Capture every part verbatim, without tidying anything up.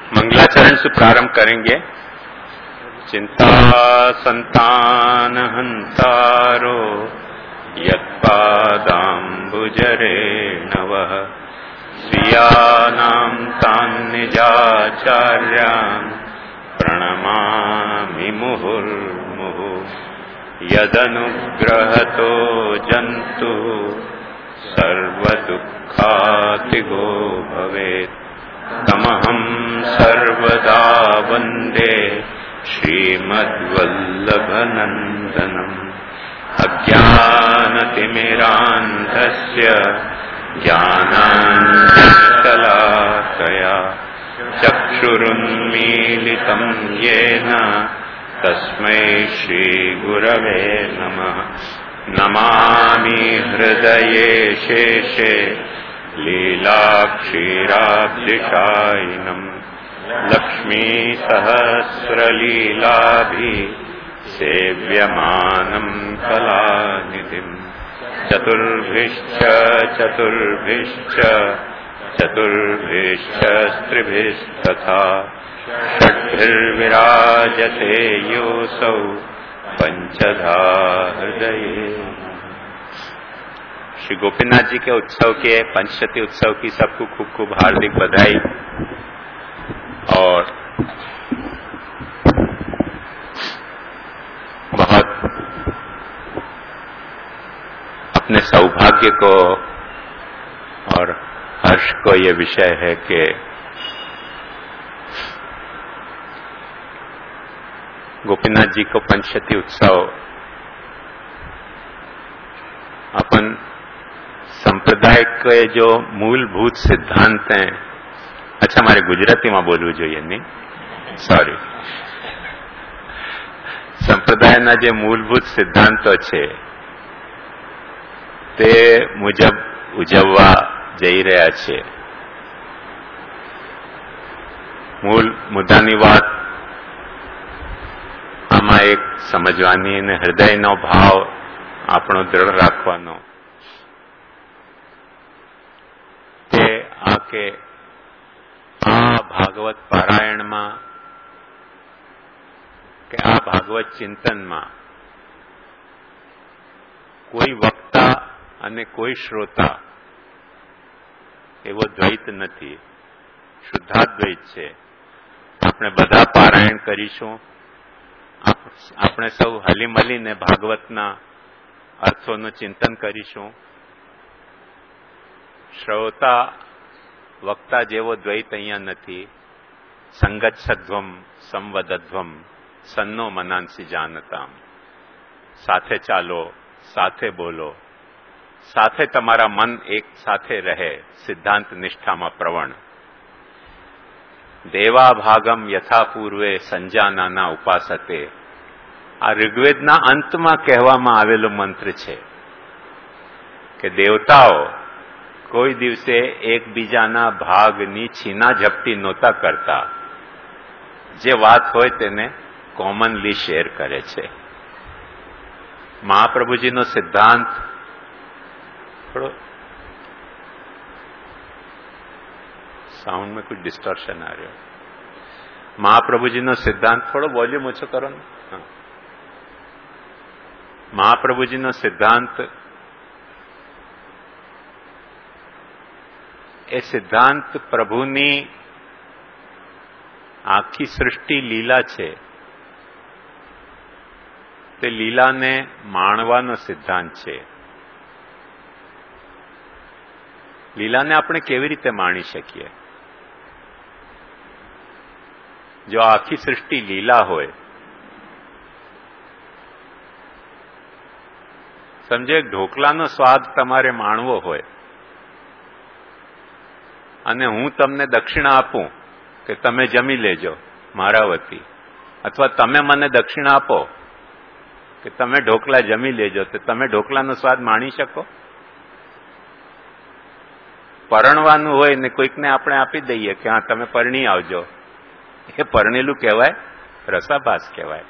मंगलाचरण से प्रारंभ करेंगे। चिंता संतान हंतारो यत्पादाम्बुजरे नवः स्वीयानां तान् निजाचार्यान् प्रणमामि मुहुर्मुहुः। यदनुग्रहतो जन्तु सर्वदुःखातिगो भवेत् तमहं सर्वदा वन्दे श्रीमद्वल्लभनन्दनम्। अज्ञानतिमिरान्धस्य ज्ञानाञ्जनशलाकया चक्षुरुन्मीलितं येन तस्मै श्रीगुरवे नमः। नमामि हृदये शेषे लीलाक्षीराब्धिशायिनम् लक्ष्मीसहस्रलीलाभिः सेव्यमानं कलानिधिम्। चतुर्भिश्च चतुर्भिश्च चतुर्भिश्च स्त्रिभिस्तथा षड्भिर्विराजते योऽसौ पंचधा हृदये। श्री गोपीनाथ जी के उत्सव के पंचशती उत्सव की सबको खूब खूब हार्दिक बधाई। और बहुत अपने सौभाग्य को और हर्ष को ये विषय है कि गोपीनाथ जी को पंचशती उत्सव अपन संप्रदाय के जो मूलभूत सिद्धांत हैं, अच्छा मारे गुजराती में बोलવું જોઈએ नहीं, सॉरी, संप्रदायना जे मूलभूत सिद्धांतो छे ते मुजब उजववा जई रह्या छे। मूल मुद्दानी वात आमां एक समजवानी ने हृदयनो भाव આપણો દ્રઢ રાખવાનો કે આ કે આ ભાગવત પારાયણમાં કે આ ભાગવત ચિંતનમાં કોઈ વક્તા અને કોઈ શ્રોતા એવો દ્વૈત નથી, શુદ્ધાદ્વૈત છે। આપણે બધા પારાયણ કરીશું, આપણે સૌ હલી મળીને ભાગવતના અર્થોનું ચિંતન કરીશું। શ્રોતા વક્તા જેવો દ્વૈત અહીંયા નથી। સંગત સદ્વમ સંવદધ્વમ સન્નો મનાંસી જાનતામ। સાથે ચાલો, સાથે બોલો, સાથે તમારા મન એક સાથે રહે, સિદ્ધાંત નિષ્ઠામાં પ્રવણ। દેવા ભાગમ યથા પૂર્વે સંજાનાના ઉપાસતે, આ ઋગ્વેદના અંતમાં કહેવામાં આવેલો મંત્ર છે કે દેવતાઓ કોઈ દિવસે એકબીજાના ભાગની છીના ઝપટી નહોતા કરતા, જે વાત હોય તેને કોમનલી શેર કરે છે। મહાપ્રભુજીનો સિદ્ધાંત થોડો साउंड में कुछ डिस्टॉर्शन आ रहा है। महाप्रभु नो सिद्धांत थोड़ो वॉल्यूम ओछो करो ना। हाँ। महाप्रभु नो सिद्धांत ए सिद्धांत प्रभुनी आखी सृष्टि लीला छे, ते लीला ने माणवानो सिद्धांत छे। लीला ने आपणे केवी रीते माणी शकीए? जो आखी सृष्टि लीला होय, समझो एक ढोकलानो स्वाद तमारे माणवो होय अने हूँ तमने दक्षिणा आपू के तमे जमी लेजो मारा वती, अथवा तमे मने दक्षिणा आपो के तमे ढोकला जमी लेजो, तो तमे ढोकलानो स्वाद माणी शको? परणवानुं होय ने कोईकने आपणे आपी दईए के हाँ तमे परणी आवजो, એ પરણેલું કહેવાય? રસાભાસ કહેવાય।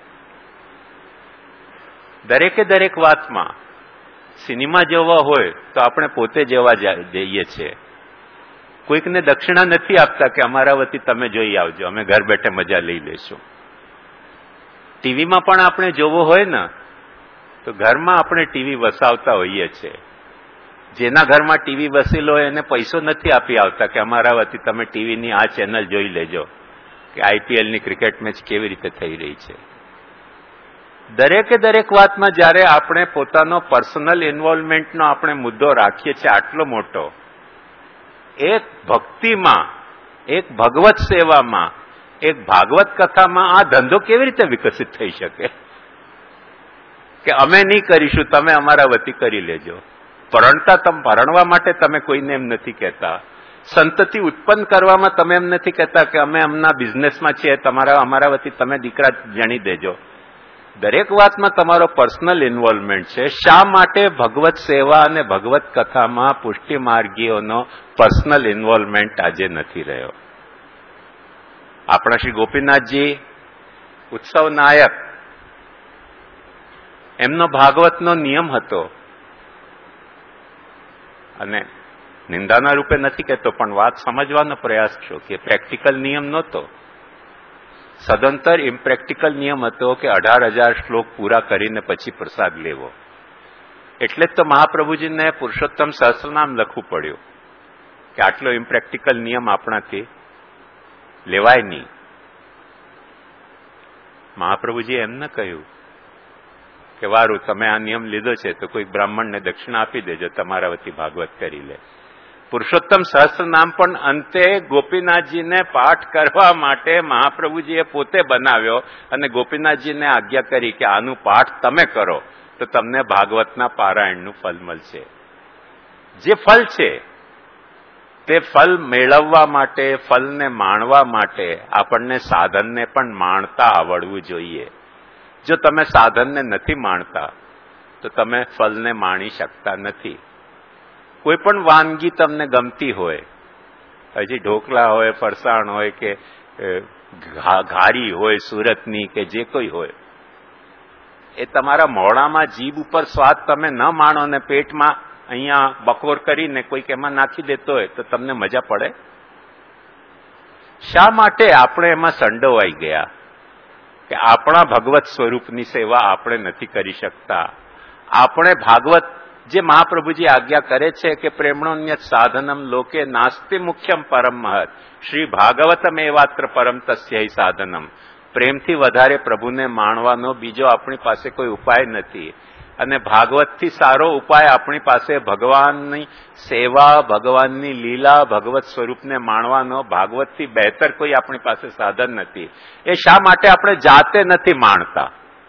દરેકે દરેક વાતમાં સિનેમા જોવા હોય તો આપણે પોતે જેવા જઈએ છીએ, કોઈકને દક્ષિણા નથી આપતા કે અમારા વતી તમે જોઈ આવજો, અમે ઘર બેઠે મજા લઈ લેશું. ટીવીમાં પણ આપણે જોવો હોય ને તો ઘરમાં આપણે ટીવી વસાવતા હોઈએ છીએ. જેના ઘરમાં ટીવી વસેલો હોય એને પૈસો નથી આપી આવતા કે અમારા વતી તમે ટીવીની આ ચેનલ જોઈ લેજો કે આઈપીએલની ક્રિકેટ મેચ કેવી રીતે થઈ રહી છે. દરેકે દરેક વાતમાં જયારે આપણે પોતાનો પર્સનલ ઇન્વોલ્વમેન્ટનો આપણે મુદ્દો રાખીએ છીએ આટલો મોટો, એક ભક્તિમાં, એક ભગવત સેવામાં, એક ભાગવત કથામાં આ ધંધો કેવી રીતે વિકસિત થઈ શકે કે અમે નહીં કરીશું, તમે અમારા વતી કરી લેજો. પરણતા તમે પરણવા માટે તમે કોઈને એમ નથી કહેતા. સંતતિ ઉત્પન્ન કરવામાં તમે એમ નથી કહેતા કે અમે એમના બિઝનેસમાં છીએ, તમારા અમારા વતી તમે દીકરા જણી દેજો. દરેક વાતમાં તમારો પર્સનલ ઇન્વોલ્વમેન્ટ છે. શા માટે ભગવત સેવા અને ભગવત કથામાં પુષ્ટિ માર્ગીઓનો પર્સનલ ઇન્વોલ્વમેન્ટ આજે નથી રહ્યો? આપણા શ્રી ગોપીનાથજી ઉત્સવ નાયક, એમનો ભાગવતનો નિયમ હતો, અને નિંદાના રૂપે નથી કહેતો પણ વાત સમજવાનો પ્રયાસ છો કે પ્રેક્ટિકલ નિયમ નહોતો. સદંતર ઇમ્પ્રેક્ટિકલ નિયમ હતો કે અઢાર હજાર શ્લોક પૂરા કરીને પછી પ્રસાદ લેવો. એટલે જ તો મહાપ્રભુજીને પુરુષોત્તમ સહસ્રનામ લખવું પડ્યું કે આટલો ઇમ્પ્રેક્ટિકલ નિયમ આપણાથી લેવાય નહીં. મહાપ્રભુજીએ એમ ન કહ્યું કે વારું તમે આ નિયમ લીધો છે તો કોઈ બ્રાહ્મણને દક્ષિણા આપી દેજો, તમારા વતી ભાગવત કરી લે. પુરુષોત્તમ સહસ્રનામ પણ અંતે ગોપીનાથજીને પાઠ કરવા માટે મહાપ્રભુજીએ પોતે બનાવ્યો અને ગોપીનાથજીને આજ્ઞા કરી કે આનું પાઠ તમે કરો તો તમને ભાગવતના પારાયણનું ફલ મળશે. જે ફલ છે તે ફલ મેળવવા માટે, ફલને માણવા માટે આપણને સાધનને પણ માણતા આવડવું જોઈએ. જો તમે સાધનને નથી માણતા તો તમે ફલને માણી શકતા નથી. કોઈ પણ વાનગી તમને ગમતી હોય, હજી ઢોકળા હોય, ફરસાણ હોય કે ઘારી હોય સુરતની કે જે કોઈ હોય, એ તમારા મોઢામાં જીભ ઉપર સ્વાદ તમે ન માણો ને પેટમાં અહીંયા બકોર કરીને કોઈક એમાં નાખી દેતો હોય તો તમને મજા પડે? શા માટે આપણે એમાં સંડોવાઈ ગયા કે આપણા ભગવત સ્વરૂપની સેવા આપણે નથી કરી શકતા? આપણે ભાગવત જે મહાપ્રભુજી આજ્ઞા કરે છે કે પ્રેમણોન્યત સાધનમ લોકે નાસ્તિ મુખ્યમ પરમ મહત, શ્રી ભાગવતમ એવાત્ર પરમ તસ્ય સાધનમ. પ્રેમથી વધારે પ્રભુને માણવાનો બીજો આપણી પાસે કોઈ ઉપાય નથી. અને ભાગવતથી સારો ઉપાય આપણી પાસે ભગવાનની સેવા, ભગવાનની લીલા, ભગવત સ્વરૂપને માણવાનો ભાગવતથી બહેતર કોઈ આપણી પાસે સાધન નથી. એ શા માટે આપણે જાતે નથી માણતા?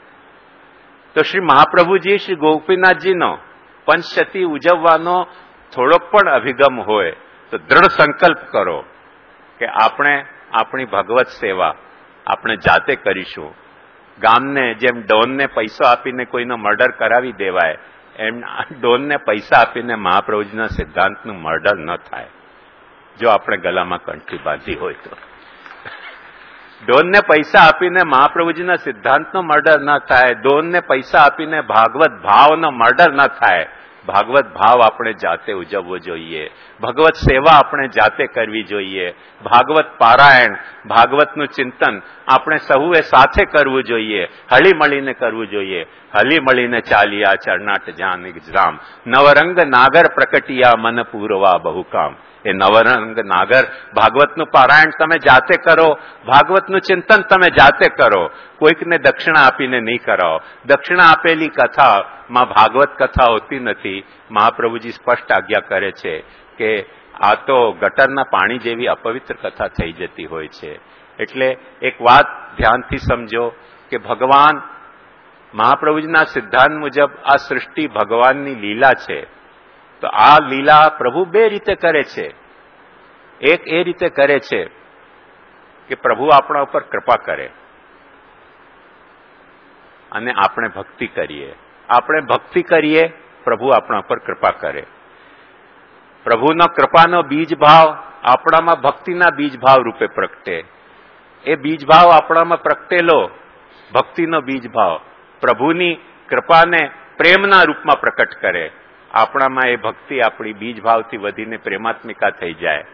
તો શ્રી મહાપ્રભુજી, શ્રી ગોપીનાથજીનો પંચશતી ઉજવવાનો થોડોક પણ અભિગમ હોય તો દ્રઢ સંકલ્પ કરો કે આપણે આપણી ભગવત સેવા આપણે જાતે કરીશું. ગામને જેમ ડોનને પૈસો આપીને કોઈનો મર્ડર કરાવી દેવાય એમ ડોનને પૈસા આપીને મહાપ્રભુજીના સિદ્ધાંતનું મર્ડર ન થાય. જો આપણે ગલામાં કંઠી બાંધી હોય તો ડોનને પૈસા આપીને મહાપ્રભુજીના સિદ્ધાંતનો મર્ડર ન થાય. ડોનને પૈસા આપીને ભાગવત ભાવનો મર્ડર ન થાય. ભાગવત ભાવ આપણે જાતે ઉજવવો જોઈએ. ભગવત સેવા આપણે જાતે કરવી જોઈએ. ભાગવત પારાયણ, ભાગવતનું ચિંતન આપણે સહુએ સાથે કરવું જોઈએ. હળી મળીને કરવું જોઈએ. હળી મળીને ચાલિયા ચરણાટ જાનક રામ, નવરંગ નાગર પ્રકટિયા મન પૂરવા બહુકામ. એ નવરંગ નાગર ભાગવતનું પારાયણ તમે જાતે કરો, ભાગવતનું ચિંતન તમે જાતે કરો. કોઈકને દક્ષિણા આપીને નહીં કરાવો. દક્ષિણા આપેલી કથામાં ભાગવત કથા હોતી નથી. મહાપ્રભુજી સ્પષ્ટ આજ્ઞા કરે છે કે આ તો ગટરના પાણી જેવી અપવિત્ર કથા થઈ જતી હોય છે. એટલે એક વાત ધ્યાનથી સમજો કે ભગવાન મહાપ્રભુજીના સિદ્ધાંત મુજબ આ સૃષ્ટિ ભગવાનની લીલા છે. તો આ લીલા પ્રભુ બે રીતે કરે છે. એક એ રીતે કરે છે કે પ્રભુ આપણા ઉપર કૃપા કરે અને આપણે ભક્તિ કરીએ. આપણે ભક્તિ કરીએ, પ્રભુ આપણા ઉપર કૃપા કરે. પ્રભુનો કૃપાનો બીજ ભાવ આપણામાં ભક્તિના બીજ ભાવ રૂપે પ્રગટે. એ બીજ ભાવ આપણામાં પ્રગટેલો ભક્તિનો બીજ ભાવ પ્રભુની કૃપાને પ્રેમના રૂપમાં પ્રકટ કરે. આપણામાં એ ભક્તિ આપણી બીજ ભાવથી વધીને પ્રેમાત્મિકા થઈ જાય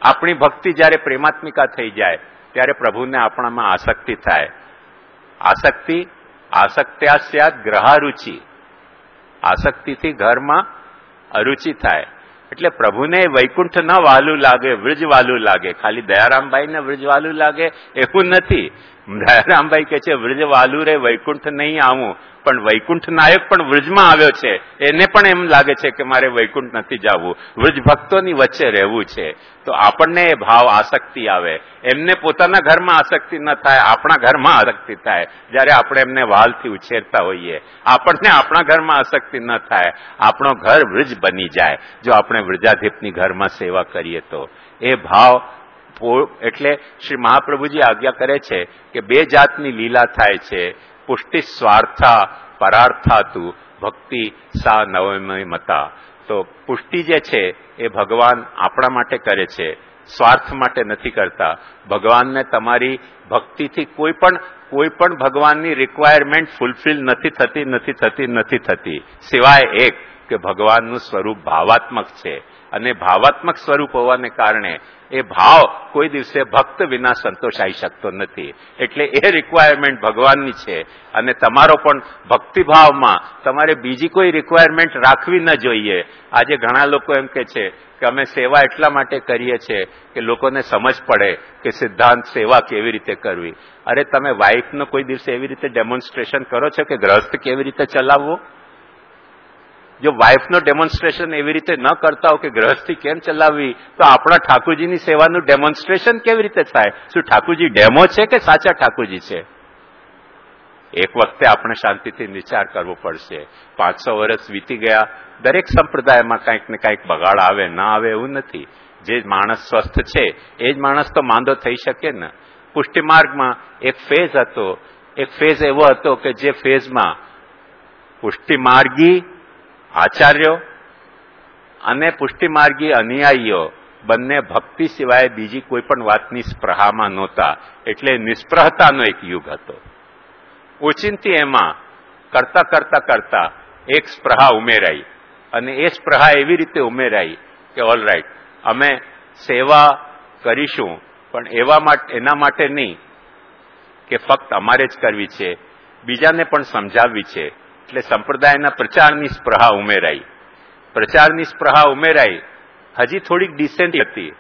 આપણી ભક્તિ જ્યારે પ્રેમાત્મિકા થઈ જાય ત્યારે પ્રભુને આપણામાં આસક્તિ થાય. આસક્તિ આસક્ત્યા સ્યાદ ગ્રહારુચિ, આસક્તિથી ઘરમાં અરુચિ થાય. એટલે પ્રભુને વૈકુંઠ ન વાલું લાગે, વ્રજ વાલું લાગે. ખાલી દયારામભાઈને વ્રજ વાલું લાગે એવું નથી. દયારામભાઈ કે છે વ્રજ વાલું રે વૈકુંઠ નહીં આવું, પણ વૈકુંઠ નાયક પણ વ્રજમાં આવ્યો છે, એને પણ એમ લાગે છે કે મારે વૈકુંઠ નથી જવું, વ્રજ ભક્તોની વચ્ચે રહેવું છે. તો આપણને એ ભાવ આસક્તિ આવે. એમને પોતાના ઘરમાં આસક્તિ ન થાય, આપણા ઘરમાં આસક્તિ થાય. જયારે આપણે એમને વાલથી ઉછેરતા હોઈએ, આપણને આપણા ઘરમાં આસક્તિ ન થાય, આપણો ઘર વ્રજ બની જાય જો આપણે વ્રજાધીપની ઘરમાં સેવા કરીએ તો. એ ભાવ એટલે શ્રી મહાપ્રભુજી આજ્ઞા કરે છે કે બે જાતની લીલા થાય છે. પુષ્ટિ સ્વાર્થા પરાર્થાતુ ભક્તિ સા નવમય મતા. તો પુષ્ટિ જે છે એ ભગવાન આપણા માટે કરે છે, સ્વાર્થ માટે નથી કરતા. ભગવાનને તમારી ભક્તિથી કોઈ પણ કોઈ પણ ભગવાનની રિક્વાયરમેન્ટ ફૂલફિલ નથી થતી નથી થતી નથી થતી સિવાય એક કે ભગવાનનું સ્વરૂપ ભાવાત્મક છે, અને ભાવાત્મક સ્વરૂપ હોવાને કારણે એ ભાવ કોઈ દિવસે ભક્ત વિના સંતોષાઈ શકતો નથી. એટલે એ રિક્વાયરમેન્ટ ભગવાનની છે, અને તમારો પણ ભક્તિભાવમાં તમારે બીજી કોઈ રિક્વાયરમેન્ટ રાખવી ન જોઈએ. આજે ઘણા લોકો એમ કે છે કે અમે સેવા એટલા માટે કરીએ છીએ કે લોકોને સમજ પડે કે સિદ્ધાંત સેવા કેવી રીતે કરવી. અરે તમે વાઇફનો કોઈ દિવસે એવી રીતે ડેમોન્સ્ટ્રેશન કરો છો કે ગ્રહસ્થ કેવી રીતે ચલાવવો? જો વાઇફનો ડેમોન્સ્ટ્રેશન એવી રીતે ન કરતા હો કે ગ્રહસ્થી કેમ ચલાવવી, તો આપણા ઠાકોરજીની સેવાનું ડેમોન્સ્ટ્રેશન કેવી રીતે થાય? શું ઠાકોરજી ડેમો છે કે સાચા ઠાકોરજી છે? એક વખતે આપણે શાંતિથી વિચાર કરવો પડશે. પાંચસો વર્ષ વીતી ગયા, દરેક સંપ્રદાયમાં કંઈક ને કંઈક બગાડ આવે, ના આવે એવું નથી. જે માણસ સ્વસ્થ છે એ જ માણસ તો માંદો થઈ શકે ને. પુષ્ટિ માર્ગમાં એક ફેઝ હતો, એક ફેઝ એવો હતો કે જે ફેઝમાં પુષ્ટિ માર્ગી આચાર્યો અને પુષ્ટિ માર્ગી અનુયાયીઓ બંને ભક્તિ સિવાય બીજી કોઈ પણ વાતની સ્પૃહામાં નહોતા. એટલે નિસ્પૃહતાનો એક યુગ હતો. ઓચિંતી એમાં કરતા કરતા કરતા એક સ્પૃહા ઉમેરાઈ, અને એ સ્પૃહા એવી રીતે ઉમેરાઈ કે ઓલ રાઈટ, અમે સેવા કરીશું પણ એવા માટે એના માટે નહીં કે ફક્ત અમારે જ કરવી છે, બીજાને પણ સમજાવવી છે. એટલે સંપ્રદાયના પ્રચારની સ્પૃહા ઉમેરાઈ. પ્રચારની સ્પૃહા ઉમેરાઈ હજી થોડીક ડિસેન્ટ હતી,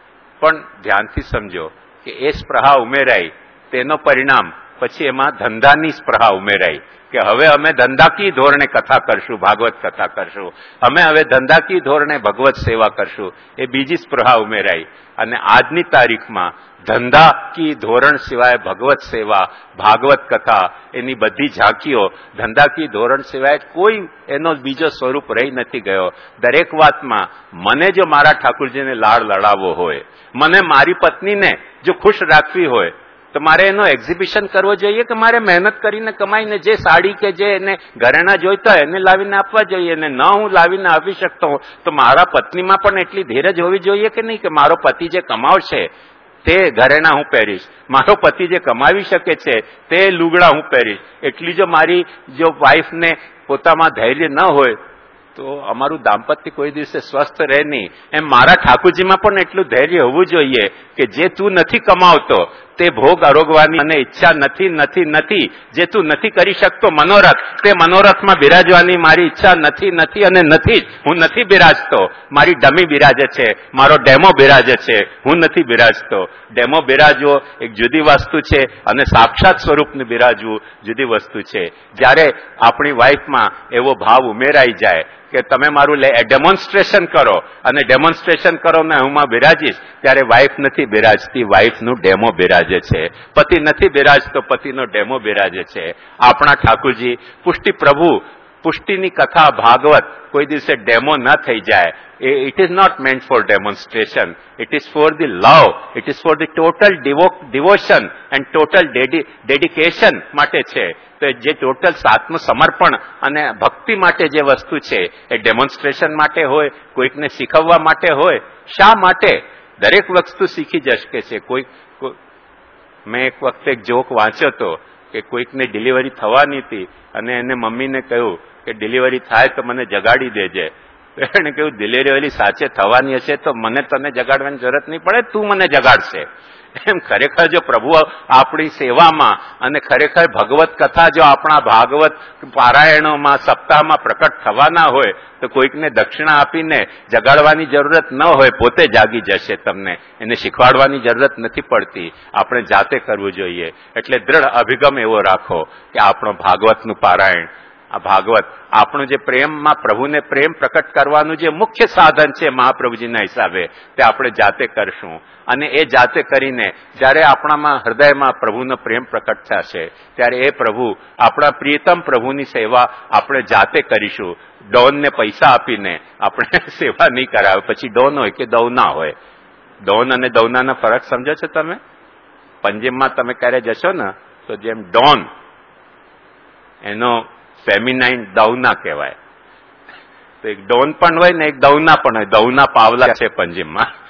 પણ ધ્યાનથી સમજો કે એ સ્પૃહા ઉમેરાઈ તેનો પરિણામ પછી એમાં ધંધાની સ્પૃહા ઉમેરાઈ કે હવે અમે ધંધાકીય ધોરણે કથા કરશું, ભાગવત કથા કરશું, અમે હવે ધંધાકીય ધોરણે ભગવત સેવા કરશું. એ બીજી સ્પૃહા ઉમેરાઈ. અને આજની તારીખમાં ધંધાકીય ધોરણ સિવાય ભગવત સેવા, ભાગવત કથા, એની બધી ઝાંકીઓ ધંધાકીય ધોરણ સિવાય કોઈ એનો બીજો સ્વરૂપ રહી નથી ગયો. દરેક વાતમાં મને જો મારા ઠાકોરજીને લાડ લડાવવો હોય, મને મારી પત્નીને જો ખુશ રાખવી હોય, તો મારે એનો એક્ઝિબિશન કરવો જોઈએ કે મારે મહેનત કરીને કમાઈને જે સાડી કે જે એને ઘરેણા જોઈતા હોય એને લાવીને આપવા જોઈએ, અને ન હું લાવીને આપી શકતો હોઉં તો મારા પત્નીમાં પણ એટલી ધીરજ હોવી જોઈએ કે નહીં કે મારો પતિ જે કમાવશે તે ઘરેણા હું પહેરીશ, મારો પતિ જે કમાવી શકે છે તે લુગડા હું પહેરીશ. એટલી જો મારી જો વાઈફને પોતામાં ધૈર્ય ન હોય તો અમારું દાંપત્ય કોઈ દિવસે સ્વસ્થ રહે નહીં. એમ મારા ઠાકોરજીમાં પણ એટલું ધૈર્ય હોવું જોઈએ કે જે તું નથી કમાવતો તે ભોગ આરોગવાની મને ઈચ્છા નથી નથી નથી જે તું નથી કરી શકતો મનોરથ, તે મનોરથમાં બિરાજવાની મારી ઈચ્છા નથી નથી અને નથી જ. હું નથી બિરાજતો, મારી ડમી બિરાજે છે, મારો ડેમો બિરાજે છે, હું નથી બિરાજતો. ડેમો બિરાજવો એક જુદી વસ્તુ છે, અને સાક્ષાત સ્વરૂપને બિરાજવું જુદી વસ્તુ છે. જ્યારે આપણી વાઈફમાં એવો ભાવ ઉમેરાઈ જાય કે તમે મારું ડેમોન્સ્ટ્રેશન કરો અને ડેમોન્સ્ટ્રેશન કરો ને હું માં બિરાજીશ, ત્યારે વાઈફ નથી બિરાજતી, વાઈફનું ડેમો બિરાજે છે. પતિ નથી બિરાજતો, પતિનો ડેમો બિરાજે છે. આપણા ઠાકોરજી પુષ્ટિ પ્રભુ, પુષ્ટિની કથા ભાગવત કોઈ દિવસે ડેમો ન થઈ જાય. It is not meant for demonstration, it is for the love, it is for the total devotion and total dedication માટે છે. તો જે ટોટલ આત્મ સમર્પણ અને ભક્તિ માટે જે વસ્તુ છે એ ડેમોન્સ્ટ્રેશન માટે હોય, કોઈકને શીખવવા માટે હોય. શા માટે? દરેક વસ્તુ શીખી જશે છે. કોઈ મેં એક વખતે એક જોક વાંચ્યો હતો કે કોઈકને ડિલિવરી થવાની હતી અને એને મમ્મીને કહ્યું કે ડિલિવરી થાય તો મને જગાડી દેજે. એને કહ્યું દિલેરી ઓલી સાચે થવાની હશે તો મને તને જગાડવાની જરૂરત નહીં પડે, તું મને જગાડશે. એમ ખરેખર જો પ્રભુ આપણી સેવામાં અને ખરેખર ભગવત કથા જો આપણા ભાગવત પારાયણોમાં સપ્તાહમાં પ્રકટ થવાના હોય તો કોઈકને દક્ષિણા આપીને જગાડવાની જરૂરત ન હોય, પોતે જાગી જશે. તમને એને શીખવાડવાની જરૂરત નથી પડતી, આપણે જાતે કરવું જોઈએ. એટલે દ્રઢ અભિગમ એવો રાખો કે આપણો ભાગવતનું પારાયણ, આ ભાગવત આપણું જે પ્રેમમાં પ્રભુને પ્રેમ પ્રકટ કરવાનું જે મુખ્ય સાધન છે મહાપ્રભુજીના હિસાબે, તે આપણે જાતે કરશું. અને એ જાતે કરીને જ્યારે આપણામાં હૃદયમાં પ્રભુનો પ્રેમ પ્રકટ થશે ત્યારે એ પ્રભુ, આપણા પ્રિયતમ પ્રભુની સેવા આપણે જાતે કરીશું. ડોનને પૈસા આપીને આપણે સેવા નહીં કરાવે. પછી ડોન હોય કે દૌના હોય. ડોન અને દૌનાનો ફરક સમજો છો તમે? પંજાબમાં તમે ક્યારે જશો ને તો જેમ ડોન એનો ફેમિનાઇન દૌના કહેવાય, તો એક ડોન પણ હોય ને એક દૌના પણ હોય. દૌના પાવલા છે પંજાબમાં.